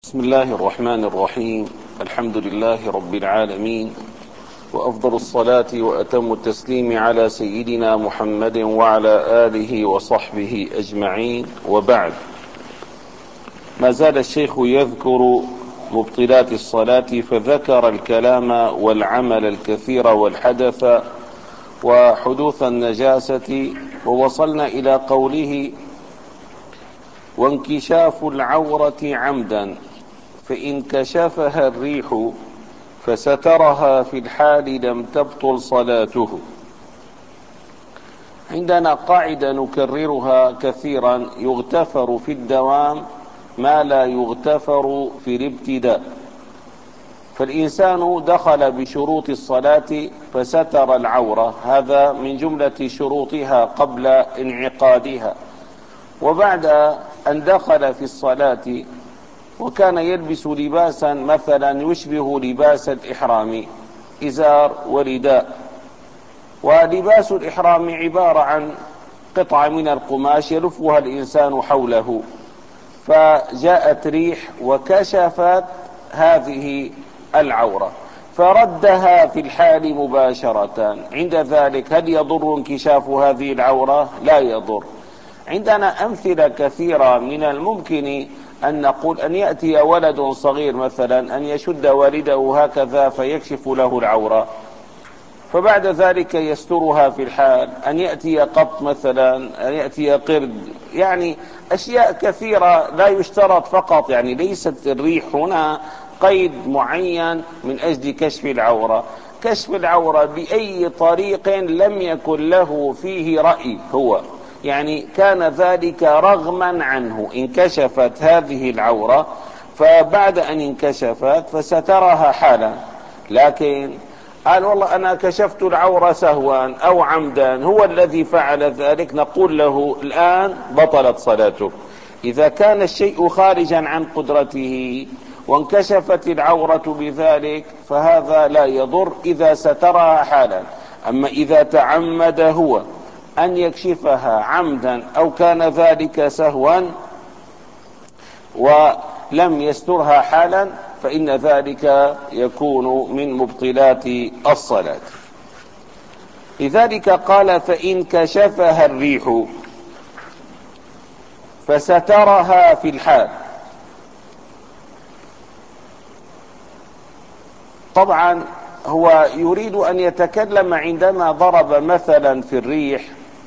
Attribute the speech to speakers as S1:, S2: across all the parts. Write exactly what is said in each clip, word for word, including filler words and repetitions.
S1: بسم الله الرحمن الرحيم. الحمد لله رب العالمين، وأفضل الصلاة وأتم التسليم على سيدنا محمد وعلى آله وصحبه أجمعين، وبعد. ما زال الشيخ يذكر مبطلات الصلاة، فذكر الكلام والعمل الكثير والحدث وحدوث النجاسة، ووصلنا إلى قوله: وانكشاف العورة عمدا فإن كشفها الريح فسترها في الحال لم تبطل صلاته. عندنا قاعدة نكررها كثيرا: يغتفر في الدوام ما لا يغتفر في الابتداء. فالإنسان دخل بشروط الصلاة فستر العورة، هذا من جملة شروطها قبل انعقادها، وبعد أن دخل في الصلاة وكان يلبس لباسا مثلا يشبه لباس الإحرام، إزار ورداء، ولباس الإحرام عبارة عن قطعة من القماش يلفها الإنسان حوله، فجاءت ريح وكشفت هذه العورة فردها في الحال مباشرة. عند ذلك هل يضر انكشاف هذه العورة؟ لا يضر. عندنا أمثلة كثيرة من الممكن أن نقول: أن يأتي ولد صغير مثلا أن يشد والده هكذا فيكشف له العورة، فبعد ذلك يسترها في الحال. أن يأتي قط مثلا، أن يأتي قرد، يعني أشياء كثيرة لا يشترط فقط، يعني ليست الريح هنا قيد معين من أجل كشف العورة. كشف العورة بأي طريق لم يكن له فيه رأي، هو يعني كان ذلك رغما عنه. انكشفت هذه العورة، فبعد أن انكشفت فسترها حالا، لكن قال: والله أنا كشفت العورة سهوا أو عمدا، هو الذي فعل ذلك، نقول له: الآن بطلت صلاته. إذا كان الشيء خارجا عن قدرته وانكشفت العورة بذلك فهذا لا يضر إذا سترها حالا. أما إذا تعمد هو أن يكشفها عمدا أو كان ذلك سهوا ولم يسترها حالا فإن ذلك يكون من مبطلات الصلاة. لذلك قال: فإن كشفها الريح فسترها في الحال. طبعا هو يريد أن يتكلم عندما ضرب مثلا في الريح،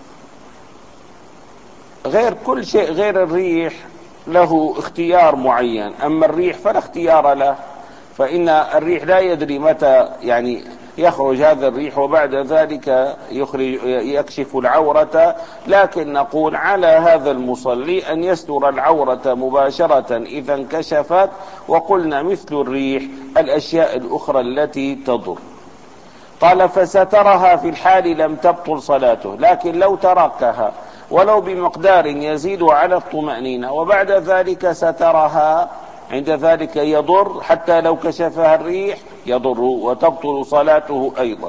S1: غير كل شيء غير الريح له اختيار معين، أما الريح فلا اختيار له، فإن الريح لا يدري متى يعني يخرج هذا الريح وبعد ذلك يخرج يكشف العورة. لكن نقول على هذا المصلي أن يستر العورة مباشرة إذا انكشفت، وقلنا مثل الريح الأشياء الأخرى التي تضر. قال: فسترها في الحال لم تبطل صلاته. لكن لو تركها ولو بمقدار يزيد على الطمأنينة وبعد ذلك سترها، عند ذلك يضر، حتى لو كشفها الريح يضر وتبطل صلاته أيضا.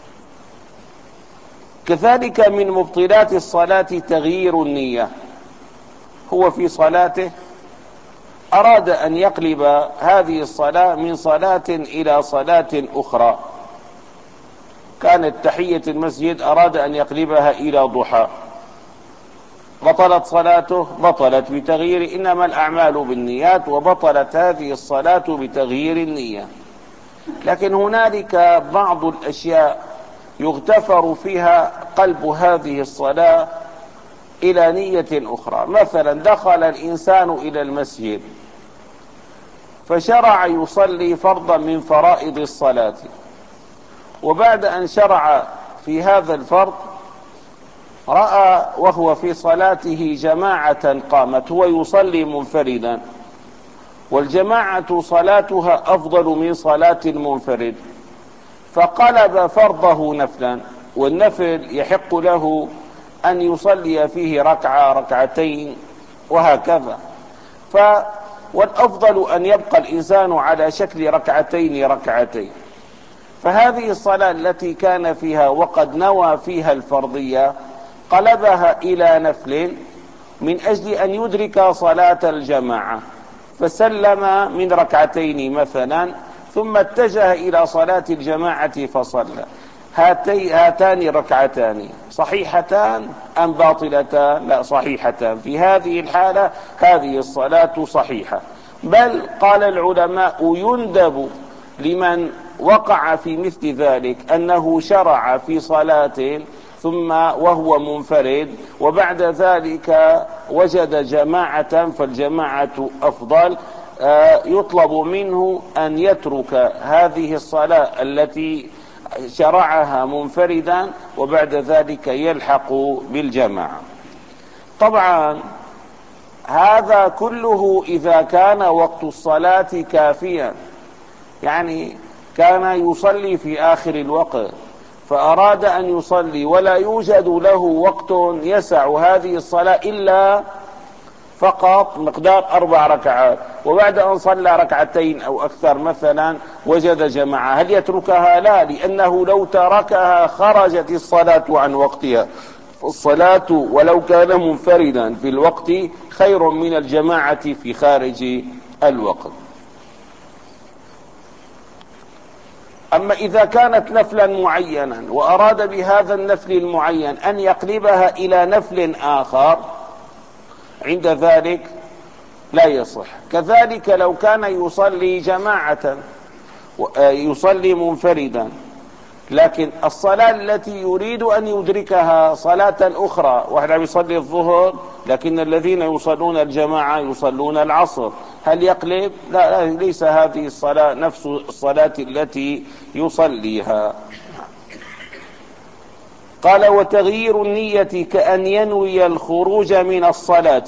S1: كذلك من مبطلات الصلاة تغيير النية. هو في صلاته أراد أن يقلب هذه الصلاة من صلاة إلى صلاة أخرى، كانت تحية المسجد أراد أن يقلبها إلى ضحى، بطلت صلاته؟ بطلت بتغيير، إنما الأعمال بالنيات، وبطلت هذه الصلاة بتغيير النية. لكن هنالك بعض الأشياء يغتفر فيها قلب هذه الصلاة إلى نية أخرى. مثلا دخل الإنسان إلى المسجد فشرع يصلي فرضا من فرائض الصلاة، وبعد أن شرع في هذا الفرض رأى وهو في صلاته جماعة قامت، هو يصلي منفردا، والجماعة صلاتها أفضل من صلاة المنفرد، فقلب فرضه نفلا، والنفل يحق له أن يصلي فيه ركعة ركعتين وهكذا. ف والأفضل أن يبقى الإنسان على شكل ركعتين ركعتين. فهذه الصلاة التي كان فيها وقد نوى فيها الفرضية قلبها إلى نفل من أجل أن يدرك صلاة الجماعة، فسلم من ركعتين مثلا ثم اتجه إلى صلاة الجماعة فصلى، هاتي هاتان ركعتان صحيحتان أم باطلتان؟ لا، صحيحتان. في هذه الحالة هذه الصلاة صحيحة. بل قال العلماء يندب لمن وقع في مثل ذلك أنه شرع في صلاة ثم وهو منفرد وبعد ذلك وجد جماعة فالجماعة أفضل، يطلب منه أن يترك هذه الصلاة التي شرعها منفردا وبعد ذلك يلحق بالجماعة. طبعا هذا كله إذا كان وقت الصلاة كافيا، يعني كان يصلي في آخر الوقت فأراد أن يصلي ولا يوجد له وقت يسع هذه الصلاة إلا فقط مقدار أربع ركعات، وبعد أن صلى ركعتين أو أكثر مثلا وجد جماعة، هل يتركها؟ لا، لأنه لو تركها خرجت الصلاة عن وقتها. الصلاة ولو كان منفردا في الوقت خير من الجماعة في خارج الوقت. أما إذا كانت نفلا معينا وأراد بهذا النفل المعين أن يقلبها إلى نفل آخر، عند ذلك لا يصح. كذلك لو كان يصلي جماعة يصلي منفردا لكن الصلاة التي يريد أن يدركها صلاة أخرى، واحد عم يصلي الظهر لكن الذين يصلون الجماعة يصلون العصر، هل يقلب؟ لا, لا، ليس هذه الصلاة نفس الصلاة التي يصليها. قال وتغيير النية كأن ينوي الخروج من الصلاة.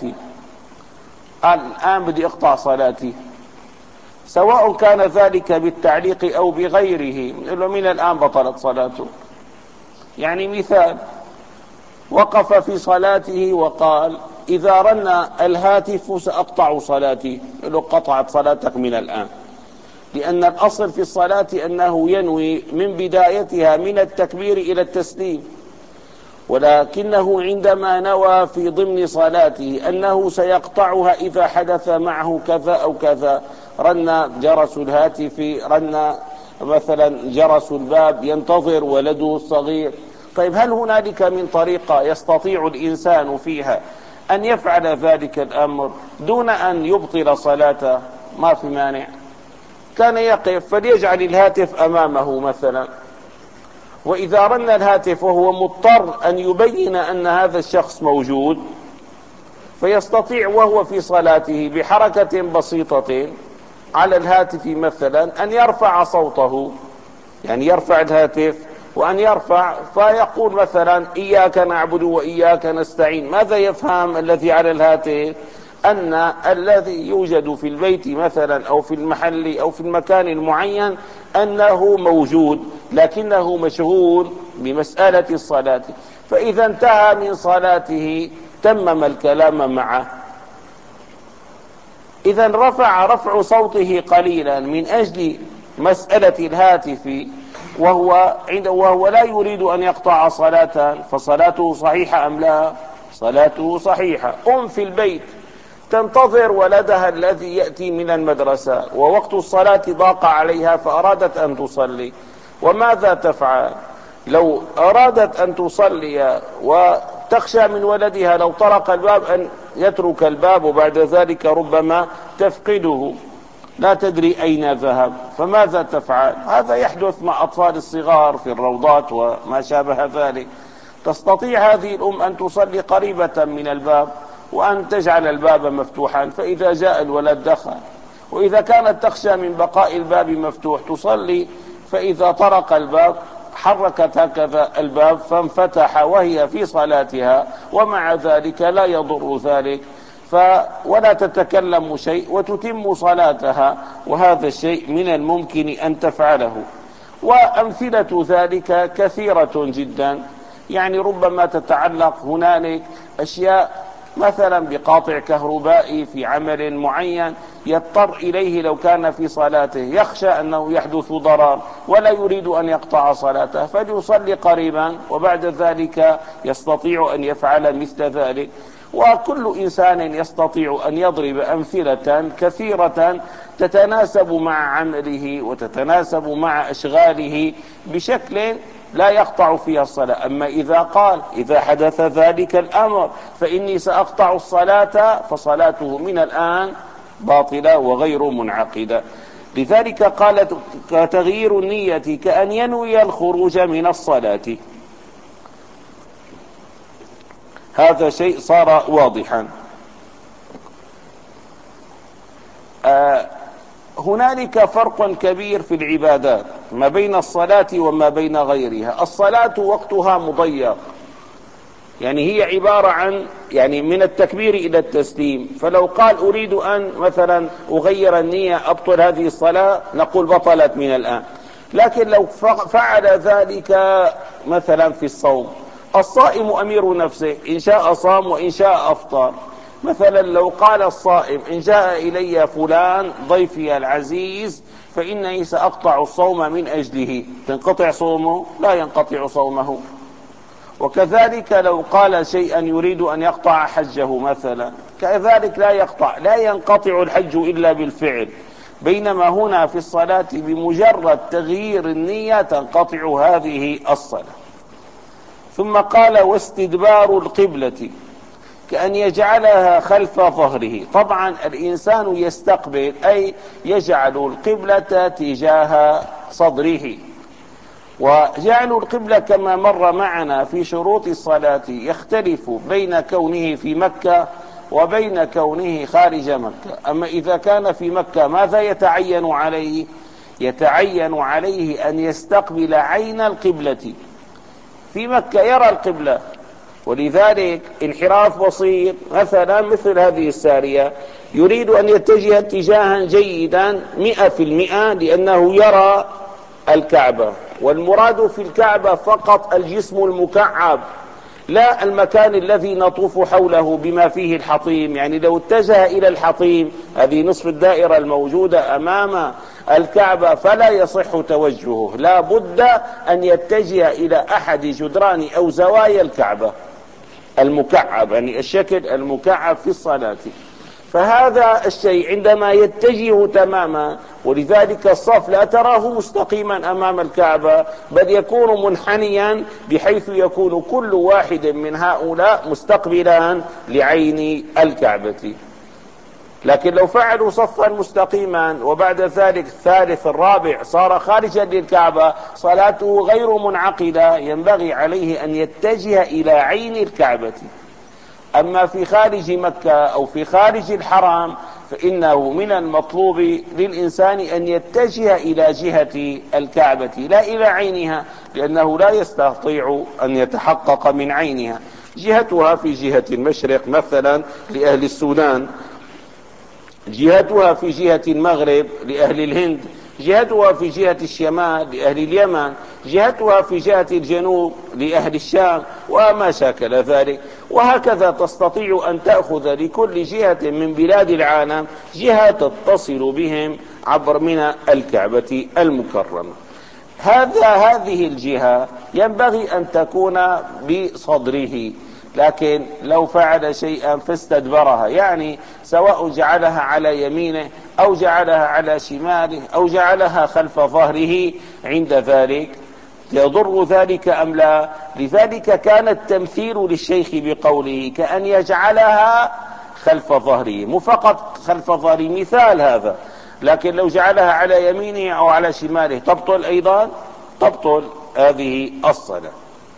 S1: الآن بدي أقطع صلاتي، سواء كان ذلك بالتعليق أو بغيره، من الآن بطلت صلاته. يعني مثال، وقف في صلاته وقال إذا رن الهاتف سأقطع صلاتي، له قطعت صلاتك من الآن، لأن الأصل في الصلاة أنه ينوي من بدايتها من التكبير إلى التسليم، ولكنه عندما نوى في ضمن صلاته أنه سيقطعها إذا حدث معه كذا أو كذا، رن جرس الهاتف، رن مثلا جرس الباب، ينتظر ولده الصغير، طيب هل هنالك من طريقة يستطيع الإنسان فيها أن يفعل ذلك الأمر دون أن يبطل صلاته؟ ما في مانع. كان يقف فليجعل الهاتف أمامه مثلا، وإذا رن الهاتف وهو مضطر أن يبين أن هذا الشخص موجود فيستطيع وهو في صلاته بحركة بسيطة على الهاتف مثلا أن يرفع صوته، يعني يرفع الهاتف وأن يرفع فيقول مثلا إياك نعبد وإياك نستعين. ماذا يفهم الذي على الهاتف؟ أن الذي يوجد في البيت مثلا أو في المحل أو في المكان المعين أنه موجود لكنه مشغول بمسألة الصلاة، فإذا انتهى من صلاته تمم الكلام معه. إذا رفع رفع صوته قليلا من أجل مسألة الهاتف وهو عنده وهو لا يريد أن يقطع صلاة، فصلاته صحيحة أم لا؟ صلاته صحيحة. أم في البيت تنتظر ولدها الذي يأتي من المدرسة ووقت الصلاة ضاق عليها فأرادت أن تصلي، وماذا تفعل؟ لو أرادت أن تصلي وتخشى من ولدها لو طرق الباب أن يترك الباب وبعد ذلك ربما تفقده، لا تدري أين ذهب، فماذا تفعل؟ هذا يحدث مع أطفال الصغار في الروضات وما شابه ذلك. تستطيع هذه الأم أن تصلي قريبة من الباب وأن تجعل الباب مفتوحا، فإذا جاء الولد دخل. وإذا كانت تخشى من بقاء الباب مفتوح تصلي، فإذا طرق الباب حركت هكذا الباب فانفتح وهي في صلاتها، ومع ذلك لا يضر ذلك ف ولا تتكلم شيء وتتم صلاتها، وهذا الشيء من الممكن أن تفعله. وأمثلة ذلك كثيرة جدا، يعني ربما تتعلق هنالك أشياء مثلا بقاطع كهربائي في عمل معين يضطر إليه لو كان في صلاته، يخشى أنه يحدث ضرر ولا يريد أن يقطع صلاته فليصلي قريبا وبعد ذلك يستطيع أن يفعل مثل ذلك. وكل إنسان يستطيع أن يضرب أمثلة كثيرة تتناسب مع عمله وتتناسب مع أشغاله بشكل لا يقطع فيها الصلاة. أما إذا قال إذا حدث ذلك الأمر فإني سأقطع الصلاة، فصلاته من الآن باطلة وغير منعقدة. لذلك قالت تغيير النية كأن ينوي الخروج من الصلاة. هذا شيء صار واضحا. آه هنالك فرق كبير في العبادات ما بين الصلاة وما بين غيرها. الصلاة وقتها مضيق، يعني هي عبارة عن يعني من التكبير إلى التسليم، فلو قال أريد أن مثلا أغير النية أبطل هذه الصلاة نقول بطلت من الآن. لكن لو فعل ذلك مثلا في الصوم، الصائم أمير نفسه، إن شاء صام وإن شاء أفطر. مثلا لو قال الصائم إن جاء إلي فلان ضيفي العزيز فإنني سأقطع الصوم من أجله، تنقطع صومه؟ لا ينقطع صومه. وكذلك لو قال شيئا يريد أن يقطع حجه مثلا، كذلك لا يقطع، لا ينقطع الحج إلا بالفعل. بينما هنا في الصلاة بمجرد تغيير النية تنقطع هذه الصلاة. ثم قال واستدبار القبلة كأن يجعلها خلف ظهره. طبعا الإنسان يستقبل أي يجعل القبلة تجاه صدره. وجعل القبلة كما مر معنا في شروط الصلاة يختلف بين كونه في مكة وبين كونه خارج مكة. أما إذا كان في مكة ماذا يتعين عليه؟ يتعين عليه أن يستقبل عين القبلة. في مكة يرى القبلة، ولذلك انحراف بسيط مثلا مثل هذه السارية يريد أن يتجه اتجاها جيدا مئة في المئة لأنه يرى الكعبة، والمراد في الكعبة فقط الجسم المكعب لا المكان الذي نطوف حوله بما فيه الحطيم. يعني لو اتجه إلى الحطيم، هذه نصف الدائرة الموجودة أمام الكعبة، فلا يصح توجهه، لا بد أن يتجه إلى أحد جدران أو زوايا الكعبة المكعب، يعني الشكل المكعب في الصلاة. فهذا الشيء عندما يتجه تماما، ولذلك الصف لا تراه مستقيما أمام الكعبة بل يكون منحنيا بحيث يكون كل واحد من هؤلاء مستقبلا لعين الكعبة. لكن لو فعلوا صفا مستقيما وبعد ذلك الثالث الرابع صار خارجا للكعبة صلاته غير منعقدة، ينبغي عليه أن يتجه إلى عين الكعبة. أما في خارج مكة أو في خارج الحرم فإنه من المطلوب للإنسان أن يتجه إلى جهة الكعبة لا إلى عينها، لأنه لا يستطيع أن يتحقق من عينها. جهتها في جهة المشرق مثلا لأهل السودان، جهتها في جهة المغرب لأهل الهند، جهتها في جهة الشمال لأهل اليمن، جهتها في جهة الجنوب لأهل الشام وما شاكل ذلك. وهكذا تستطيع أن تأخذ لكل جهة من بلاد العالم جهة تتصل بهم عبر من الكعبة المكرمة. هذا هذه الجهة ينبغي أن تكون بصدره. لكن لو فعل شيئا فاستدبرها، يعني سواء جعلها على يمينه أو جعلها على شماله أو جعلها خلف ظهره، عند ذلك يضر ذلك أم لا؟ لذلك كان التمثيل للشيخ بقوله كأن يجعلها خلف ظهره، مو فقط خلف ظهره مثال هذا، لكن لو جعلها على يمينه أو على شماله تبطل أيضا، تبطل هذه الصلاة.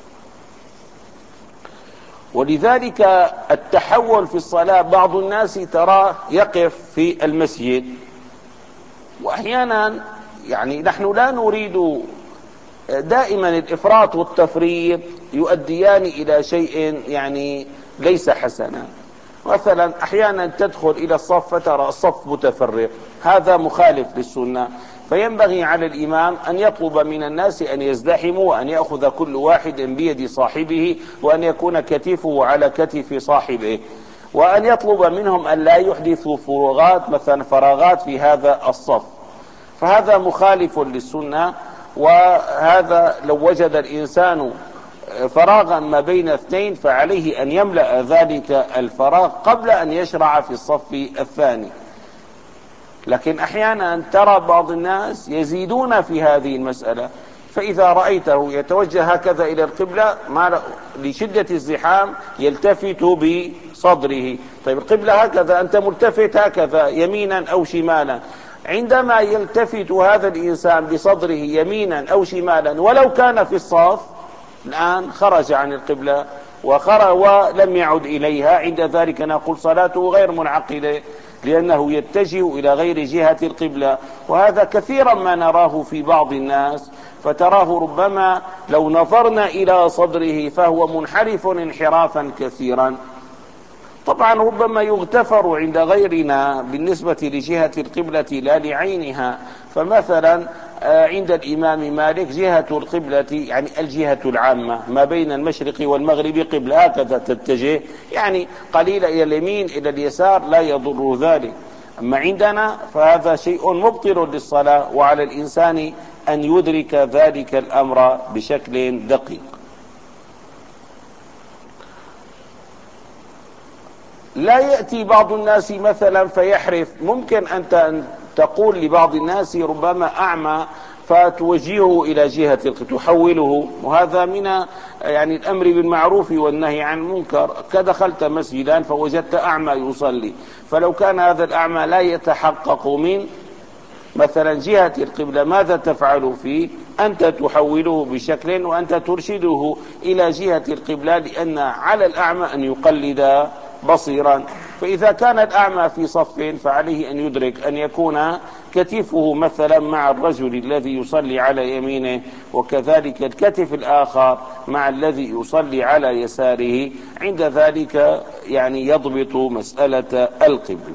S1: ولذلك التحول في الصلاة بعض الناس تراه يقف في المسجد، وأحيانا يعني نحن لا نريد دائما الإفراط والتفريط يؤديان إلى شيء يعني ليس حسنا. مثلا أحيانا تدخل إلى الصف فترى الصف متفرق، هذا مخالف للسنة، فينبغي على الإمام أن يطلب من الناس أن يزدحموا وأن يأخذ كل واحد بيد صاحبه وأن يكون كتفه على كتف صاحبه، وأن يطلب منهم أن لا يحدثوا فراغات مثلا فراغات في هذا الصف، فهذا مخالف للسنة. وهذا لو وجد الإنسان فراغا ما بين اثنين فعليه أن يملأ ذلك الفراغ قبل أن يشرع في الصف الثاني. لكن أحيانا ترى بعض الناس يزيدون في هذه المسألة، فإذا رأيته يتوجه هكذا إلى القبلة ما لشدة الزحام يلتفت بصدره. طيب القبلة هكذا، أنت ملتفت هكذا يمينا أو شمالا، عندما يلتفت هذا الإنسان بصدره يمينا أو شمالا ولو كان في الصف، الآن خرج عن القبلة وخرج ولم يعد إليها، عند ذلك نقول صلاته غير منعقدة، لأنه يتجه إلى غير جهة القبلة. وهذا كثيرا ما نراه في بعض الناس، فتراه ربما لو نظرنا إلى صدره فهو منحرف انحرافا كثيرا. طبعا ربما يغتفر عند غيرنا بالنسبة لجهة القبلة لا لعينها. فمثلا عند الإمام مالك جهة القبلة يعني الجهة العامة ما بين المشرق والمغرب قبلة، هكذا تتجه يعني قليلا إلى اليمين إلى اليسار لا يضر ذلك. أما عندنا فهذا شيء مبطل للصلاة، وعلى الإنسان أن يدرك ذلك الأمر بشكل دقيق. لا يأتي بعض الناس مثلا فيحرف، ممكن أنت أن تقول لبعض الناس ربما أعمى فتوجهه إلى جهة تحوله، وهذا من يعني الأمر بالمعروف والنهي عن المنكر. كدخلت مسجدا فوجدت أعمى يصلي، فلو كان هذا الأعمى لا يتحقق من مثلا جهة القبلة ماذا تفعل فيه؟ أنت تحوله بشكل وأنت ترشده إلى جهة القبلة، لأن على الأعمى أن يقلد بصيرا. فإذا كان الأعمى في صف فعليه أن يدرك أن يكون كتفه مثلا مع الرجل الذي يصلي على يمينه، وكذلك الكتف الآخر مع الذي يصلي على يساره، عند ذلك يعني يضبط مسألة القبلة.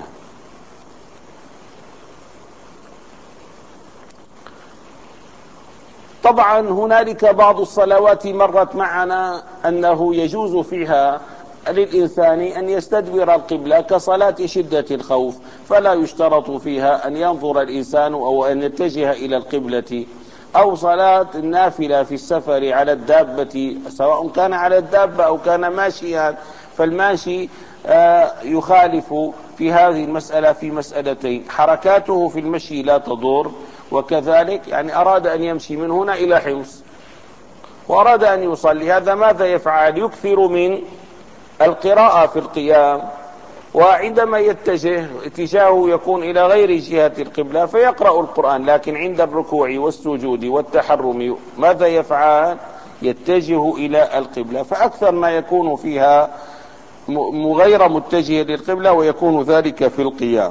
S1: طبعا هنالك بعض الصلوات مرت معنا أنه يجوز فيها للإنسان أن يستدبر القبلة كصلاة شدة الخوف، فلا يشترط فيها أن ينظر الإنسان أو أن يتجه إلى القبلة، أو صلاة النافلة في السفر على الدابة سواء كان على الدابة أو كان ماشيا، فالماشي يخالف في هذه المسألة في مسألتين: حركاته في المشي لا تضر، وكذلك يعني أراد أن يمشي من هنا إلى حمص وأراد أن يصلي، هذا ماذا يفعل؟ يكثر من القراءة في القيام، وعندما يتجه اتجاهه يكون إلى غير جهة القبلة فيقرأ القرآن، لكن عند الركوع والسجود والتحرم ماذا يفعل؟ يتجه إلى القبلة، فأكثر ما يكون فيها غير متجه للقبلة، ويكون ذلك في القيام.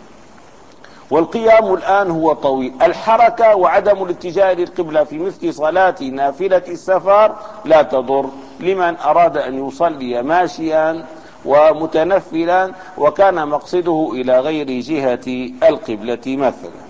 S1: والقيام الآن هو طويل. الحركة وعدم الاتجاه للقبلة في مثل صلاة نافلة السفر لا تضر لمن أراد أن يصلي ماشيا ومتنفلا وكان مقصده إلى غير جهة القبلة مثلا.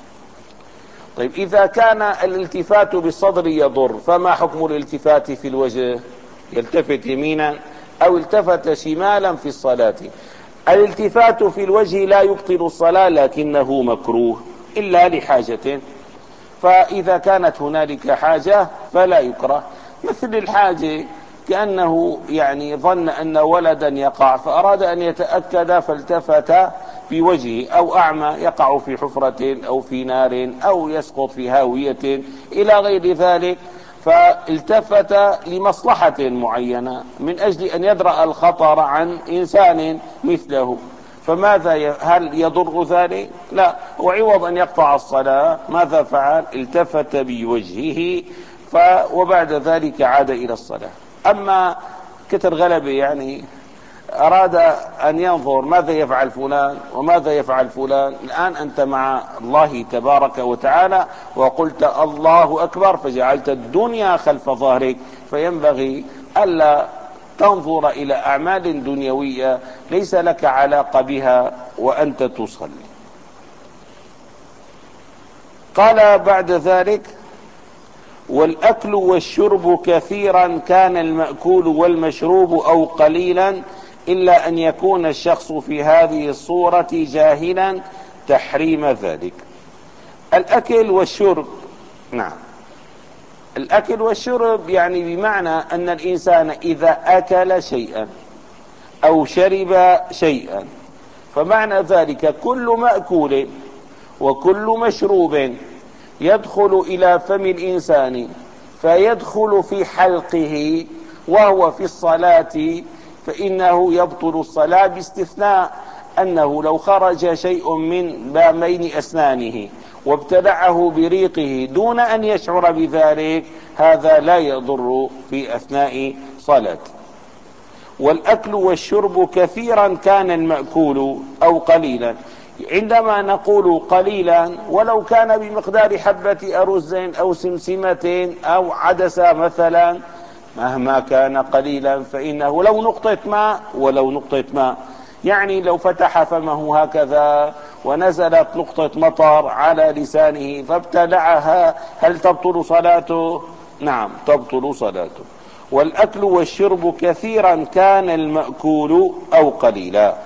S1: طيب إذا كان الالتفات بالصدر يضر، فما حكم الالتفات في الوجه؟ يلتفت يمينا أو التفت شمالا في الصلاة. الالتفات في الوجه لا يبطل الصلاة لكنه مكروه إلا لحاجة، فإذا كانت هنالك حاجة فلا يكره، مثل الحاجة كأنه يعني ظن أن ولدا يقع فأراد أن يتأكد فالتفت بوجهه، أو أعمى يقع في حفرة أو في نار أو يسقط في هاوية إلى غير ذلك، فالتفت لمصلحة معينة من أجل أن يدرأ الخطر عن إنسان مثله، فماذا هل يضر ذلك؟ لا، وعوض أن يقطع الصلاة ماذا فعل؟ التفت بوجهه ف وبعد ذلك عاد إلى الصلاة. أما كتر غلبة يعني أراد أن ينظر ماذا يفعل فلان وماذا يفعل فلان، الآن أنت مع الله تبارك وتعالى وقلت الله أكبر فجعلت الدنيا خلف ظهرك، فينبغي ألا تنظر إلى أعمال دنيوية ليس لك علاقة بها وأنت تصلي. قال بعد ذلك: والأكل والشرب كثيرا كان المأكول والمشروب أو قليلا، إلا أن يكون الشخص في هذه الصورة جاهلا تحريم ذلك. الأكل والشرب، نعم، الأكل والشرب يعني بمعنى أن الإنسان إذا أكل شيئا أو شرب شيئا، فمعنى ذلك كل مأكول وكل مشروب يدخل إلى فم الإنسان فيدخل في حلقه وهو في الصلاة فإنه يبطل الصلاة، باستثناء أنه لو خرج شيء من بين أسنانه وابتلعه بريقه دون أن يشعر بذلك هذا لا يضر في أثناء صلاته. والأكل والشرب كثيرا كان المأكول أو قليلا، عندما نقول قليلا ولو كان بمقدار حبة أرز أو سمسمة أو عدسة مثلا، مهما كان قليلا فإنه لو نقطة ماء ولو نقطة ماء، يعني لو فتح فمه هكذا ونزلت نقطة مطر على لسانه فابتلعها هل تبطل صلاته؟ نعم تبطل صلاته. والأكل والشرب كثيرا كان المأكول أو قليلا.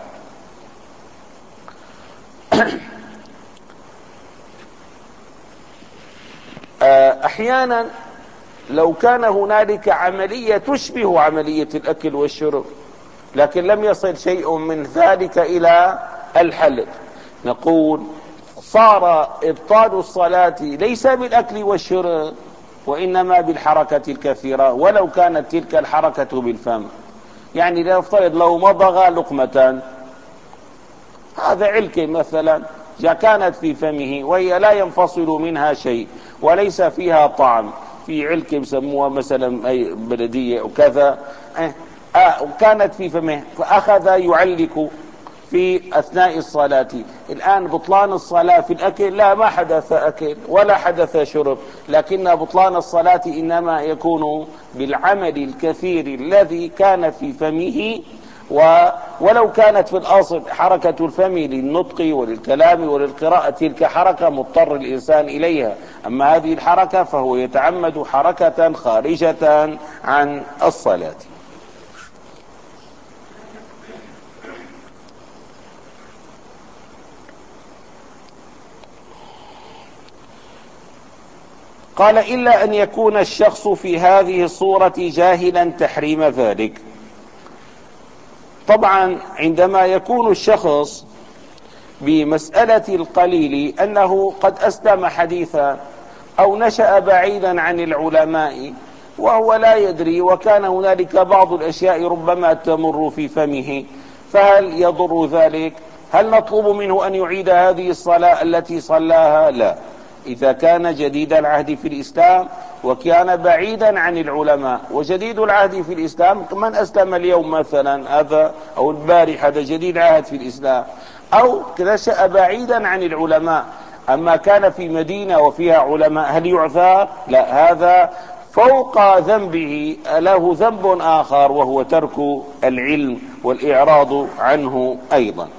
S1: أحيانا لو كان هنالك عملية تشبه عملية الأكل والشرب لكن لم يصل شيء من ذلك إلى الحلق، نقول صار إبطال الصلاة ليس بالأكل والشرب وإنما بالحركة الكثيرة ولو كانت تلك الحركة بالفم. يعني لنفترض لو مضغ لقمة، هذا علكة مثلا كانت في فمه وهي لا ينفصل منها شيء وليس فيها طعم، في علكة بسموها مثلا أي بلدية وكذا، آه وكانت في فمه فأخذ يعلق في أثناء الصلاة. الآن بطلان الصلاة في الأكل لا، ما حدث أكل ولا حدث شرب، لكن بطلان الصلاة إنما يكون بالعمل الكثير الذي كان في فمه، ولو كانت في الأصل حركة الفم للنطق وللكلام وللقراءة تلك حركة مضطر الإنسان إليها، أما هذه الحركة فهو يتعمد حركة خارجة عن الصلاة. قال إلا أن يكون الشخص في هذه الصورة جاهلا تحريم ذلك. طبعا عندما يكون الشخص بمسألة القليل أنه قد أسلم حديثا أو نشأ بعيدا عن العلماء وهو لا يدري وكان هنالك بعض الأشياء ربما تمر في فمه، فهل يضر ذلك؟ هل نطلب منه أن يعيد هذه الصلاة التي صلاها؟ لا. إذا كان جديد العهد في الإسلام وكان بعيدا عن العلماء، وجديد العهد في الإسلام من أسلم اليوم مثلا هذا أو البارح هذا جديد عهد في الإسلام، أو نشأ بعيدا عن العلماء أما كان في مدينة وفيها علماء، هل يعذر؟ لا، هذا فوق ذنبه له ذنب آخر وهو ترك العلم والإعراض عنه أيضا.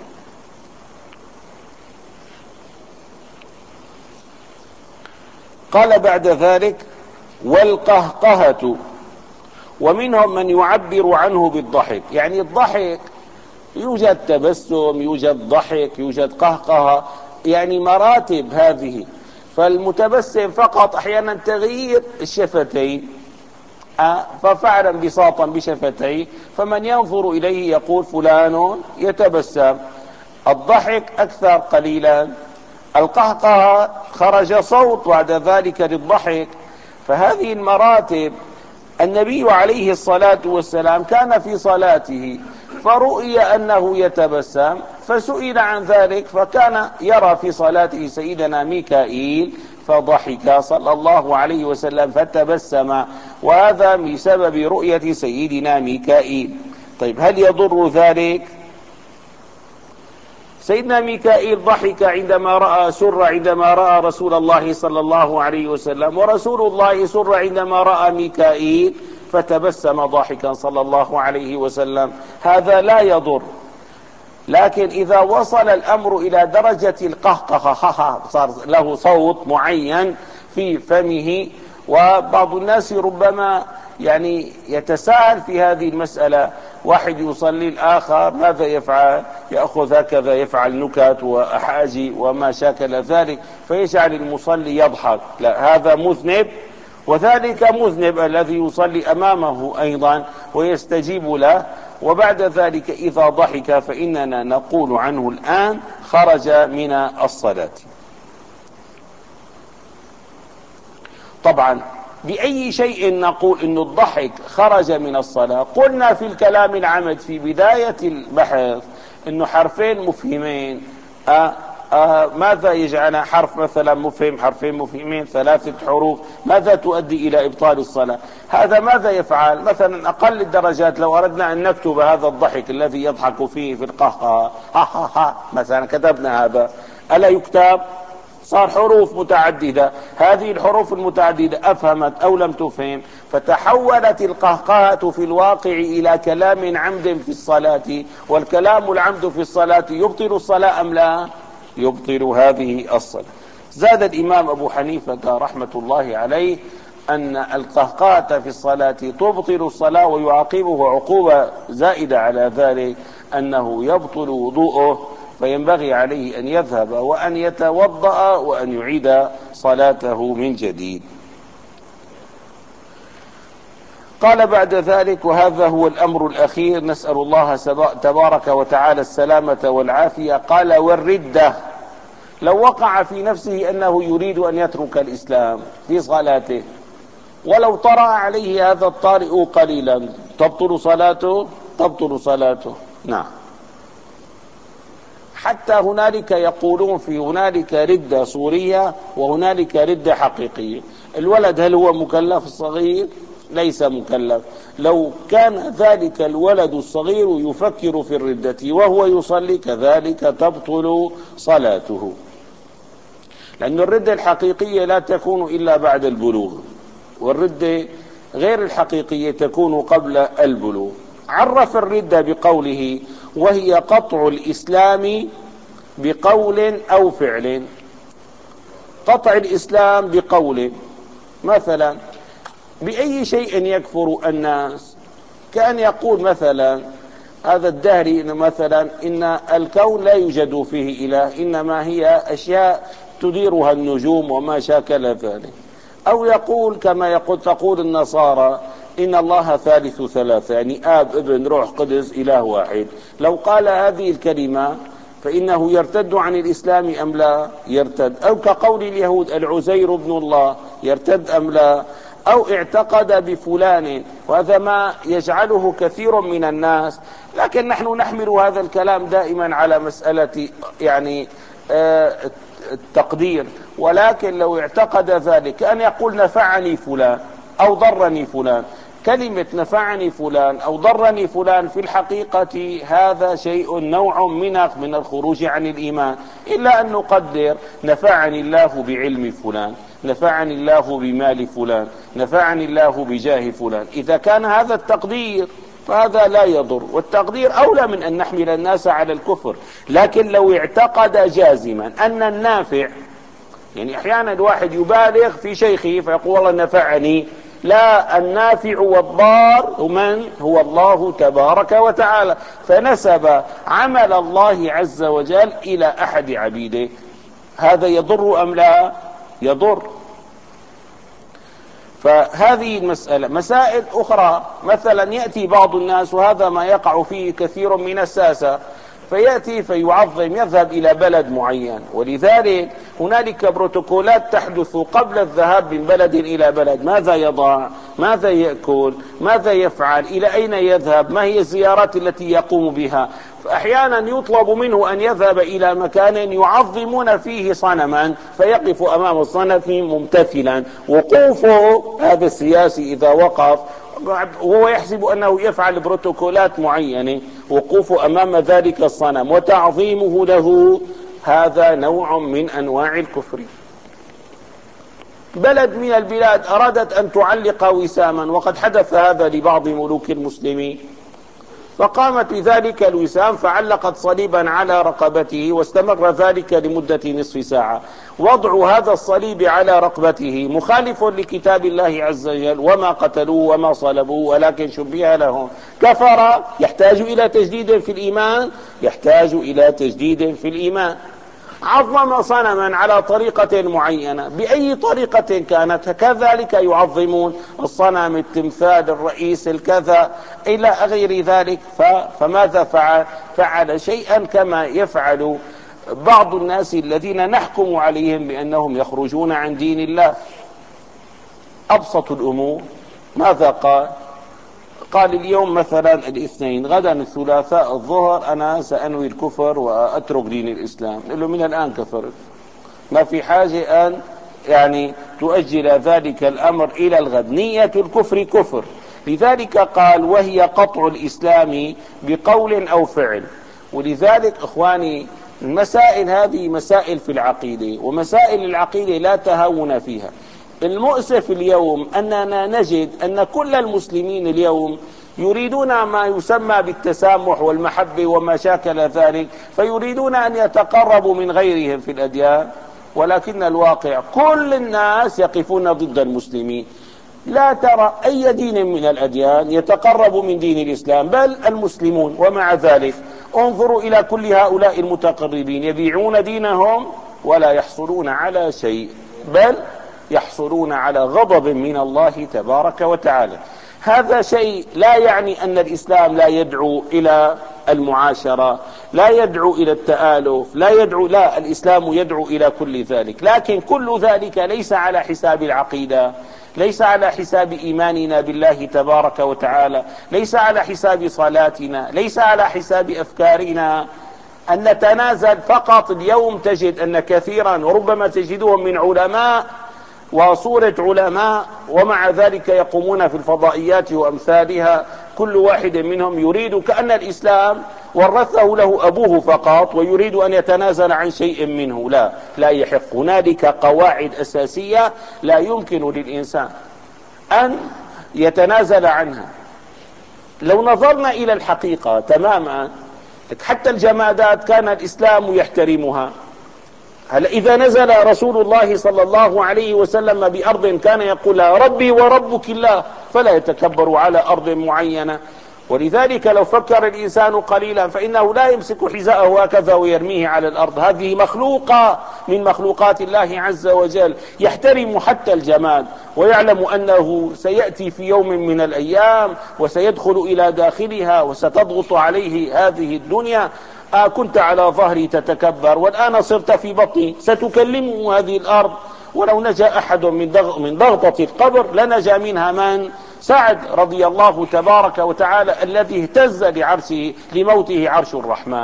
S1: قال بعد ذلك والقهقهة، ومنهم من يعبر عنه بالضحك، يعني الضحك يوجد تبسم يوجد ضحك يوجد قهقهة، يعني مراتب هذه. فالمتبسم فقط أحيانا تغيير الشفتين ففعل انبساطا بشفتيه فمن ينظر إليه يقول فلان يتبسم. الضحك أكثر قليلا، القهقهة خرج صوت بعد ذلك للضحك. فهذه المراتب النبي عليه الصلاة والسلام كان في صلاته فرؤي أنه يتبسم فسئل عن ذلك فكان يرى في صلاته سيدنا ميكائيل فضحك صلى الله عليه وسلم فتبسم، وهذا بسبب رؤية سيدنا ميكائيل. طيب هل يضر ذلك؟ سيدنا ميكائيل ضحك عندما رأى سر عندما رأى رسول الله صلى الله عليه وسلم، ورسول الله سر عندما رأى ميكائيل فتبسم ضاحكا صلى الله عليه وسلم، هذا لا يضر. لكن إذا وصل الأمر إلى درجة القهقهة صار له صوت معين في فمه، وبعض الناس ربما يعني يتساءل في هذه المسألة، واحد يصلي الآخر ماذا يفعل؟ يأخذ هكذا يفعل نكت وأحاجي وما شاكل ذلك فيجعل المصلي يضحك، لا، هذا مذنب وذلك مذنب الذي يصلي أمامه أيضا ويستجيب له، وبعد ذلك إذا ضحك فإننا نقول عنه الآن خرج من الصلاة. طبعا بأي شيء نقول إن الضحك خرج من الصلاة؟ قلنا في الكلام العمد في بداية البحث إنه حرفين مفهمين. أه أه ماذا يجعل حرف مثلا مفهم، حرفين مفهمين، ثلاثة حروف، ماذا تؤدي إلى إبطال الصلاة؟ هذا ماذا يفعل؟ مثلا أقل الدرجات لو أردنا أن نكتب هذا الضحك الذي يضحك فيه في القهقه ها ها ها مثلا، كتبنا هذا، ألا يكتب؟ صار حروف متعددة، هذه الحروف المتعددة أفهمت أو لم تفهم، فتحولت القهقهة في الواقع إلى كلام عمد في الصلاة، والكلام العمد في الصلاة يبطل الصلاة أم لا؟ يبطل هذه الصلاة. زاد الإمام أبو حنيفة رحمة الله عليه أن القهقهة في الصلاة تبطل الصلاة، ويعاقبه عقوبة زائدة على ذلك أنه يبطل وضوءه، فينبغي عليه أن يذهب وأن يتوضأ وأن يعيد صلاته من جديد. قال بعد ذلك: وهذا هو الأمر الأخير، نسأل الله تبارك وتعالى السلامة والعافية. قال: والردة، لو وقع في نفسه أنه يريد أن يترك الإسلام في صلاته، ولو طرأ عليه هذا الطارئ قليلا، تبطل صلاته؟ تبطل صلاته، نعم. حتى هنالك يقولون في هنالك ردة صورية وهنالك ردة حقيقية. الولد هل هو مكلف؟ الصغير ليس مكلف. لو كان ذلك الولد الصغير يفكر في الردة وهو يصلي، كذلك تبطل صلاته، لأن الردة الحقيقية لا تكون إلا بعد البلوغ، والردة غير الحقيقية تكون قبل البلوغ. عرف الردة بقوله: وهي قطع الإسلام بقول أو فعل. قطع الإسلام بقول، مثلا بأي شيء يكفر الناس؟ كأن يقول مثلا هذا الدهري إن مثلا إن الكون لا يوجد فيه إله، إنما هي أشياء تديرها النجوم وما شاكل ذلك. أو يقول كما يقول تقول النصارى إن الله ثالث ثلاثة، يعني آب ابن روح قدس إله واحد. لو قال هذه الكلمة فإنه يرتد عن الإسلام أم لا؟ يرتد. أو كقول اليهود العزير ابن الله، يرتد أم لا؟ أو اعتقد بفلان، وهذا ما يجعله كثير من الناس. لكن نحن نحمل هذا الكلام دائما على مسألة يعني آه التقدير، ولكن لو اعتقد ذلك أن يقول نفعني فلان أو ضرني فلان، كلمة نفعني فلان أو ضرني فلان في الحقيقة هذا شيء نوع من من الخروج عن الإيمان، إلا أن نقدر نفعني الله بعلم فلان، نفعني الله بمال فلان، نفعني الله بجاه فلان. إذا كان هذا التقدير فهذا لا يضر، والتقدير أولى من أن نحمل الناس على الكفر. لكن لو اعتقد جازما أن النافع، يعني أحيانا الواحد يبالغ في شيخه فيقول والله نفعني، لا، النافع والضار من هو الله تبارك وتعالى، فنسب عمل الله عز وجل إلى أحد عبيده، هذا يضر أم لا؟ يضر. فهذه المسألة. مسائل أخرى، مثلا يأتي بعض الناس، وهذا ما يقع فيه كثير من الساسة، فيأتي فيعظم، يذهب إلى بلد معين، ولذلك هنالك بروتوكولات تحدث قبل الذهاب من بلد إلى بلد. ماذا يضع؟ ماذا يأكل؟ ماذا يفعل؟ إلى أين يذهب؟ ما هي الزيارات التي يقوم بها؟ فأحيانا يطلب منه أن يذهب إلى مكان يعظمون فيه صنما، فيقف أمام الصنم ممتثلا. وقوفه هذا السياسي إذا وقف وهو يحسب أنه يفعل بروتوكولات معينة، وقوفه أمام ذلك الصنم وتعظيمه له، هذا نوع من أنواع الكفر. بلد من البلاد أرادت أن تعلق وساما، وقد حدث هذا لبعض ملوك المسلمين، فقامت بذلك الوسام فعلقت صليبا على رقبته، واستمر ذلك لمدة نصف ساعة. وضع هذا الصليب على رقبته مخالف لكتاب الله عز وجل، وما قتلوه وما صلبوه ولكن شبه لهم. كفر، يحتاج إلى تجديد في الإيمان، يحتاج إلى تجديد في الإيمان. عظم صنما على طريقة معينة بأي طريقة كانت، كذلك يعظمون الصنم، التمثال، الرئيس، الكذا إلى غير ذلك. فماذا فعل؟ فعل شيئا كما يفعل بعض الناس الذين نحكم عليهم بأنهم يخرجون عن دين الله. أبسط الأمور ماذا قال؟ قال اليوم مثلا الاثنين، غدا الثلاثاء الظهر أنا سأنوي الكفر وأترك دين الإسلام. نقول له من الآن كفرت، ما في حاجة أن يعني تؤجل ذلك الأمر إلى الغد، نية الكفر كفر. لذلك قال وهي قطع الإسلام بقول أو فعل. ولذلك إخواني المسائل هذه مسائل في العقيدة، ومسائل العقيدة لا تهاون فيها. المؤسف اليوم أننا نجد أن كل المسلمين اليوم يريدون ما يسمى بالتسامح والمحبة وما شاكل ذلك، فيريدون أن يتقربوا من غيرهم في الأديان، ولكن الواقع كل الناس يقفون ضد المسلمين. لا ترى أي دين من الأديان يتقرب من دين الإسلام، بل المسلمون. ومع ذلك انظروا إلى كل هؤلاء المتقربين يبيعون دينهم ولا يحصلون على شيء، بل يحصلون على غضب من الله تبارك وتعالى. هذا شيء لا يعني أن الإسلام لا يدعو إلى المعاشرة، لا يدعو إلى التآلف، لا يدعو، لا، الإسلام يدعو إلى كل ذلك، لكن كل ذلك ليس على حساب العقيدة، ليس على حساب إيماننا بالله تبارك وتعالى، ليس على حساب صلاتنا، ليس على حساب أفكارنا. أن نتنازل فقط. اليوم تجد أن كثيرا وربما تجدهم من علماء وصورة علماء، ومع ذلك يقومون في الفضائيات وأمثالها، كل واحد منهم يريد كأن الإسلام ورثه له أبوه فقط ويريد أن يتنازل عن شيء منه. لا لا يحق. هنالك قواعد أساسية لا يمكن للإنسان أن يتنازل عنها. لو نظرنا إلى الحقيقة تماما، حتى الجمادات كان الإسلام يحترمها. هل إذا نزل رسول الله صلى الله عليه وسلم بأرض كان يقول ربي وربك الله، فلا يتكبر على أرض معينة. ولذلك لو فكر الإنسان قليلا فإنه لا يمسك حذاءه هكذا ويرميه على الأرض. هذه مخلوقة من مخلوقات الله عز وجل، يحترم حتى الجماد، ويعلم أنه سيأتي في يوم من الأيام وسيدخل إلى داخلها وستضغط عليه هذه الدنيا. آه كنت على ظهري تتكبر، والآن صرت في بطني، ستكلمه هذه الأرض. ولو نجا أحد من ضغطة القبر لنجا منها من؟ سعد رضي الله تبارك وتعالى الذي اهتز لعرشه لموته عرش الرحمن.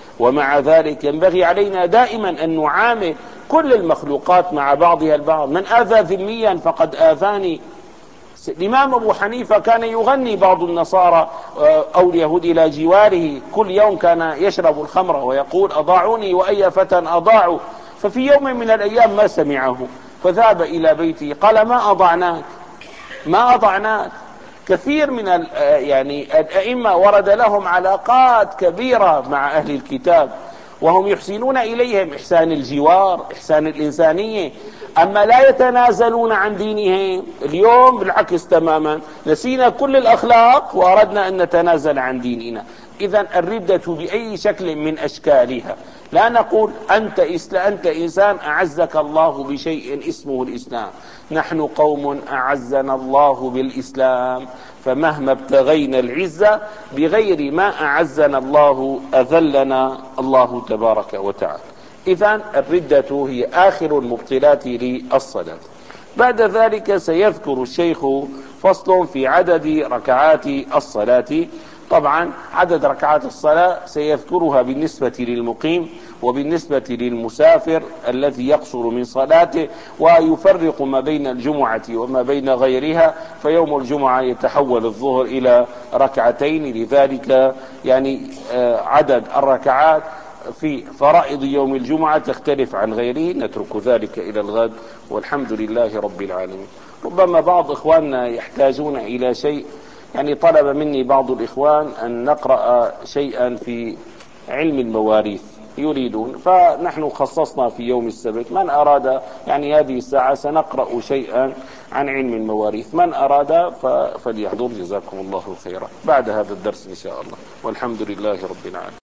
S1: ومع ذلك ينبغي علينا دائما أن نعامل كل المخلوقات مع بعضها البعض. من آذى ذميا فقد آذاني. الإمام أبو حنيفة كان يغني بعض النصارى أو اليهود إلى جواره، كل يوم كان يشرب الخمر ويقول أضاعوني وأي فتى أضاعوا. ففي يوم من الأيام ما سمعه فذهب إلى بيته قال ما أضعناك ما أضعناك. كثير من يعني الأئمة ورد لهم علاقات كبيرة مع أهل الكتاب، وهم يحسنون إليهم إحسان الجوار، إحسان الإنسانية، أما لا يتنازلون عن دينهم. اليوم بالعكس تماما، نسينا كل الأخلاق وأردنا أن نتنازل عن ديننا. إذن الردة بأي شكل من أشكالها، لا نقول أنت, أنت إنسان أعزك الله بشيء اسمه الإسلام. نحن قوم أعزنا الله بالإسلام، فمهما ابتغينا العزة بغير ما أعزنا الله أذلنا الله تبارك وتعالى. إذن الردة هي آخر المبطلات للصلاة. بعد ذلك سيذكر الشيخ فصل في عدد ركعات الصلاة. طبعا عدد ركعات الصلاة سيذكرها بالنسبة للمقيم وبالنسبة للمسافر الذي يقصر من صلاته، ويفرق ما بين الجمعة وما بين غيرها. فيوم الجمعة يتحول الظهر إلى ركعتين، لذلك يعني عدد الركعات في فرائض يوم الجمعة تختلف عن غيره. نترك ذلك إلى الغد، والحمد لله رب العالمين. ربما بعض إخواننا يحتاجون إلى شيء، يعني طلب مني بعض الإخوان أن نقرأ شيئا في علم المواريث يريدون، فنحن خصصنا في يوم السبت من أراد، يعني هذه الساعة سنقرأ شيئا عن علم المواريث، من أراد فليحضر. جزاكم الله خيرا بعد هذا الدرس إن شاء الله، والحمد لله رب العالمين.